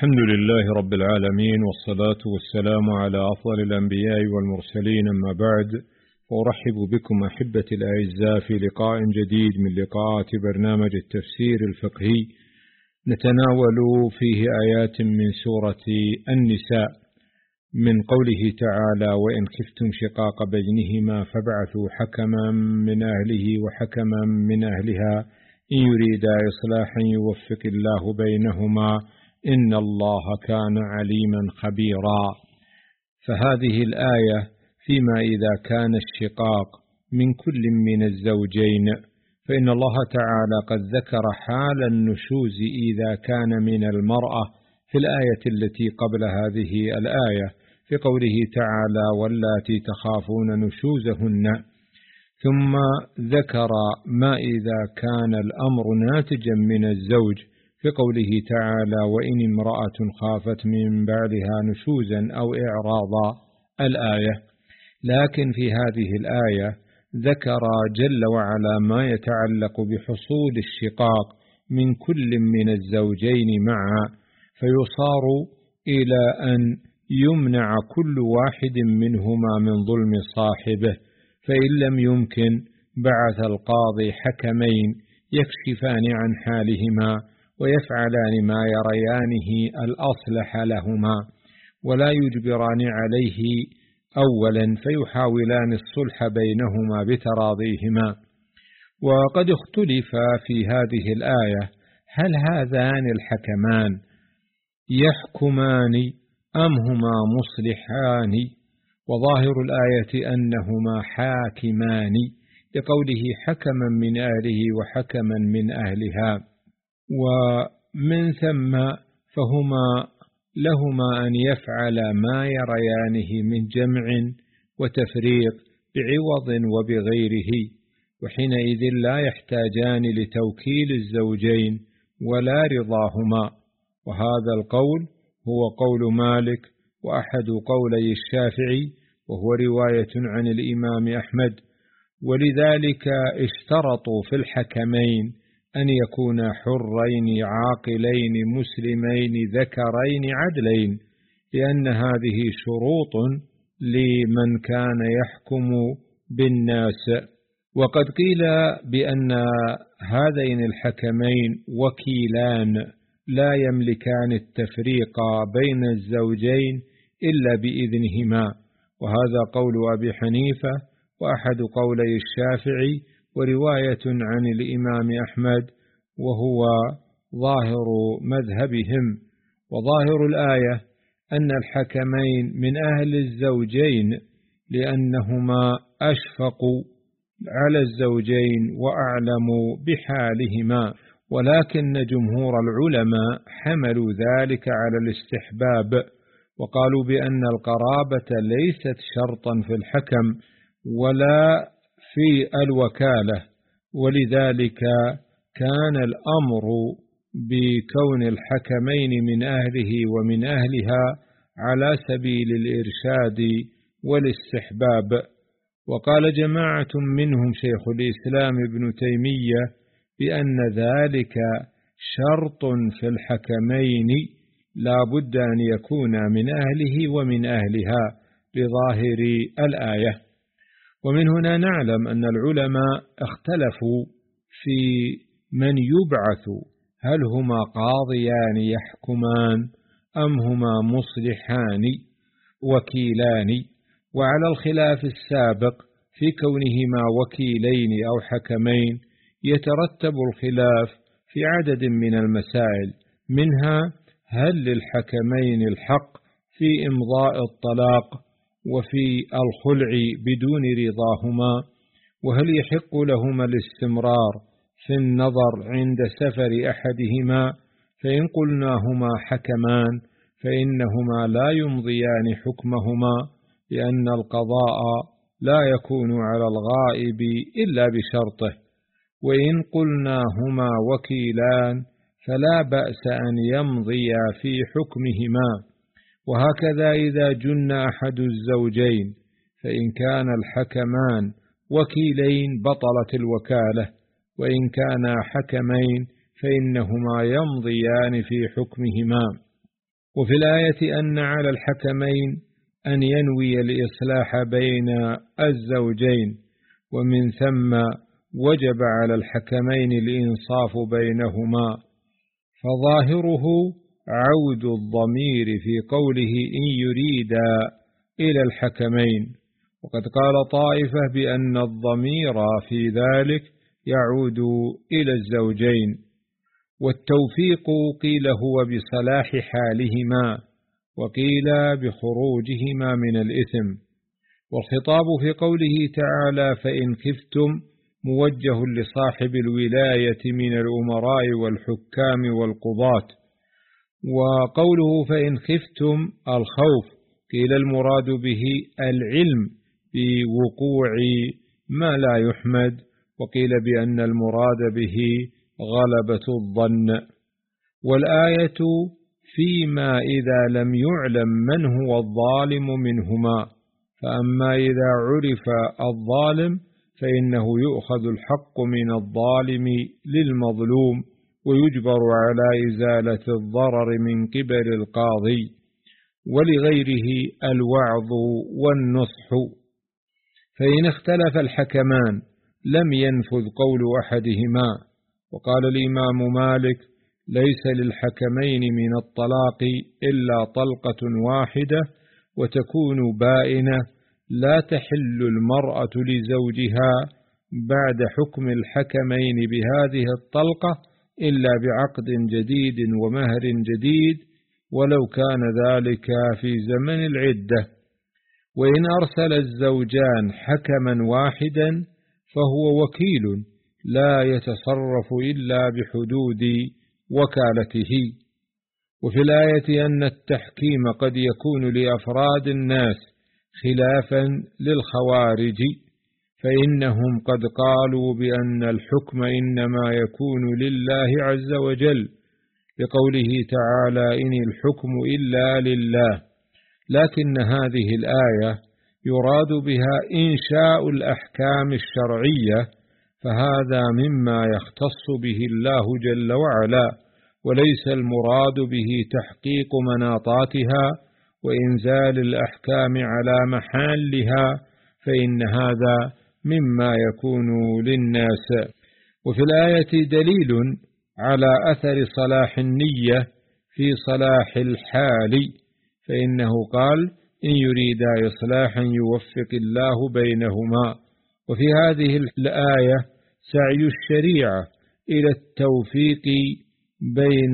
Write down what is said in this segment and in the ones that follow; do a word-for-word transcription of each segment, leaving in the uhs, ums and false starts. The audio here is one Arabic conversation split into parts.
الحمد لله رب العالمين، والصلاة والسلام على أفضل الأنبياء والمرسلين، أما بعد، وأرحب بكم أحبتي الأعزاء في لقاء جديد من لقاءات برنامج التفسير الفقهي، نتناول فيه آيات من سورة النساء، من قوله تعالى: وإن خفتم شقاق بينهما فابعثوا حكما من أهله وحكما من أهلها إن يريدا إصلاحا يوفق الله بينهما إن الله كان عليما خبيرا. فهذه الآية فيما إذا كان الشقاق من كل من الزوجين، فإن الله تعالى قد ذكر حال النشوز إذا كان من المرأة في الآية التي قبل هذه الآية، في قوله تعالى: واللاتي تخافون نشوزهن، ثم ذكر ما إذا كان الأمر ناتجا من الزوج في قوله تعالى: وإن امرأة خافت من بعلها نشوزا أو إعراضا الآية. لكن في هذه الآية ذكر جل وعلا ما يتعلق بحصول الشقاق من كل من الزوجين معا، فيصار إلى أن يمنع كل واحد منهما من ظلم صاحبه، فإن لم يمكن بعث القاضي حكمين يكشفان عن حالهما ويفعلان ما يريانه الأصلح لهما، ولا يجبران عليه أولا، فيحاولان الصلح بينهما بتراضيهما. وقد اختلف في هذه الآية: هل هذان الحكمان يحكمان أم هما مصلحان؟ وظاهر الآية أنهما حاكمان، لقوله حكما من أهله وحكما من أهلها، ومن ثم فهما لهما أن يفعل ما يريانه من جمع وتفريق بعوض وبغيره، وحينئذ لا يحتاجان لتوكيل الزوجين ولا رضاهما. وهذا القول هو قول مالك وأحد قولي الشافعي، وهو رواية عن الإمام أحمد. ولذلك اشترطوا في الحكمين أن يكونا حرين عاقلين مسلمين ذكرين عدلين، لأن هذه شروط لمن كان يحكم بالناس. وقد قيل بأن هذين الحكمين وكيلان لا يملكان التفريق بين الزوجين إلا بإذنهما، وهذا قول أبي حنيفة وأحد قولي الشافعي ورواية عن الإمام أحمد، وهو ظاهر مذهبهم. وظاهر الآية أن الحكمين من أهل الزوجين لأنهما أشفقوا على الزوجين وأعلموا بحالهما، ولكن جمهور العلماء حملوا ذلك على الاستحباب، وقالوا بأن القرابة ليست شرطا في الحكم ولا في الوكالة، ولذلك كان الأمر بكون الحكمين من أهله ومن أهلها على سبيل الإرشاد والاستحباب. وقال جماعة منهم شيخ الإسلام ابن تيمية بأن ذلك شرط في الحكمين لا بد أن يكون من أهله ومن أهلها بظاهر الآية. ومن هنا نعلم أن العلماء اختلفوا في من يبعث، هل هما قاضيان يحكمان أم هما مصلحان وكيلان. وعلى الخلاف السابق في كونهما وكيلين أو حكمين يترتب الخلاف في عدد من المسائل، منها: هل للحكمين الحق في إمضاء الطلاق وفي الخلع بدون رضاهما؟ وهل يحق لهما الاستمرار في النظر عند سفر أحدهما؟ فإن قلناهما حكمان فإنهما لا يمضيان حكمهما، لأن القضاء لا يكون على الغائب إلا بشرطه. وإن قلناهما وكيلان فلا بأس أن يمضيا في حكمهما. وهكذا إذا جن أحد الزوجين فإن كان الحكمان وكيلين بطلت الوكالة، وإن كانا حكمين فإنهما يمضيان في حكمهما. وفي الآية أن على الحكمين أن ينوي الإصلاح بين الزوجين، ومن ثم وجب على الحكمين الإنصاف بينهما، فظاهره عود الضمير في قوله إن يريدا إلى الحكمين، وقد قال طائفة بأن الضمير في ذلك يعود إلى الزوجين، والتوفيق قيل هو بصلاح حالهما، وقيل بخروجهما من الإثم. والخطاب في قوله تعالى فإن خفتم موجه لصاحب الولاية من الأمراء والحكام والقضاة، وقوله فإن خفتم الخوف قيل المراد به العلم بوقوع ما لا يحمد، وقيل بأن المراد به غلبة الظن. والآية فيما إذا لم يعلم من هو الظالم منهما، فأما إذا عرف الظالم فإنه يؤخذ الحق من الظالم للمظلوم، ويجبر على إزالة الضرر من قبل القاضي، ولغيره الوعظ والنصح. فإن اختلف الحكمان لم ينفذ قول أحدهما. وقال الإمام مالك ليس للحكمين من الطلاق إلا طلقة واحدة، وتكون بائنة لا تحل المرأة لزوجها بعد حكم الحكمين بهذه الطلقة إلا بعقد جديد ومهر جديد، ولو كان ذلك في زمن العدة. وإن أرسل الزوجان حكما واحدا فهو وكيل لا يتصرف إلا بحدود وكالته. وفي الآية أن التحكيم قد يكون لأفراد الناس خلافا للخوارج، فإنهم قد قالوا بأن الحكم إنما يكون لله عز وجل، لقوله تعالى إن الحكم إلا لله، لكن هذه الآية يراد بها إنشاء الأحكام الشرعية، فهذا مما يختص به الله جل وعلا، وليس المراد به تحقيق مناطاتها وإنزال الأحكام على محلها، فإن هذا مما يكون للناس. وفي الآية دليل على أثر صلاح النية في صلاح الحال، فإنه قال إن يريدا إصلاحا يوفق الله بينهما. وفي هذه الآية سعي الشريعة إلى التوفيق بين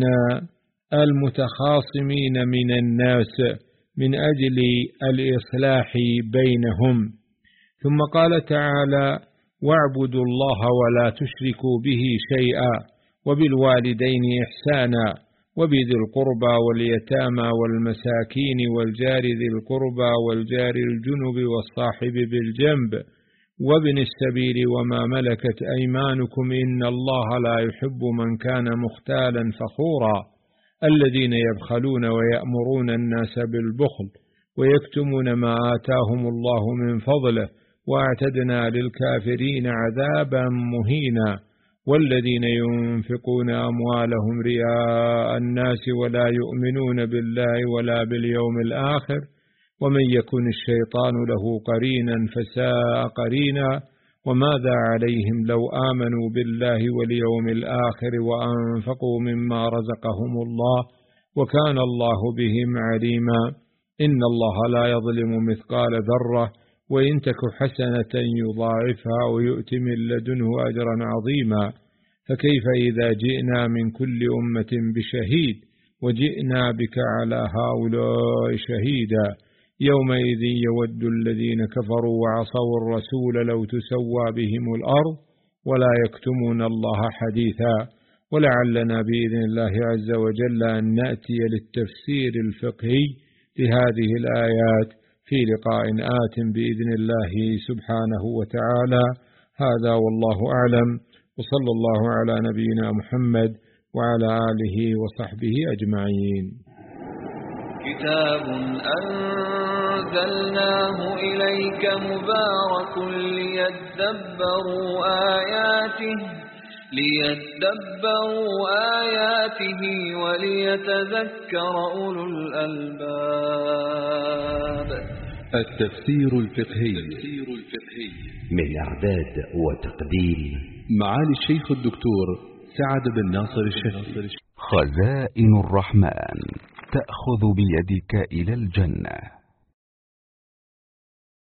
المتخاصمين من الناس من أجل الإصلاح بينهم. ثم قال تعالى واعبدوا الله ولا تشركوا به شيئا وبالوالدين إحسانا وبذي القربى واليتامى والمساكين والجار ذي القربى والجار الجنب والصاحب بالجنب وابن السبيل وما ملكت أيمانكم إن الله لا يحب من كان مختالا فخورا الذين يبخلون ويأمرون الناس بالبخل ويكتمون ما آتاهم الله من فضله واعتدنا للكافرين عذابا مهينا والذين ينفقون أموالهم رئاء الناس ولا يؤمنون بالله ولا باليوم الآخر ومن يكن الشيطان له قرينا فساء قرينا وماذا عليهم لو آمنوا بالله واليوم الآخر وأنفقوا مما رزقهم الله وكان الله بهم عليما إن الله لا يظلم مثقال ذرة وإن تك حسنة يضاعفها ويؤت من لدنه أجرا عظيما فكيف إذا جئنا من كل أمة بشهيد وجئنا بك على هؤلاء شهيدا يومئذ يود الذين كفروا وعصوا الرسول لو تسوى بهم الأرض ولا يكتمون الله حديثا. ولعلنا بإذن الله عز وجل أن نأتي للتفسير الفقهي لهذه الآيات في لقاء آت بإذن الله سبحانه وتعالى. هذا والله أعلم، وصلى الله على نبينا محمد وعلى آله وصحبه أجمعين. كتاب أنزلناه إليك مبارك ليدبروا آياته ليدبروا آياته وليتذكر أولو الألباب. التفسير الفقهي من إعداد وتقديم معالي الشيخ الدكتور سعد بن ناصر الشافعي. خزائن الرحمن تأخذ بيدك إلى الجنة.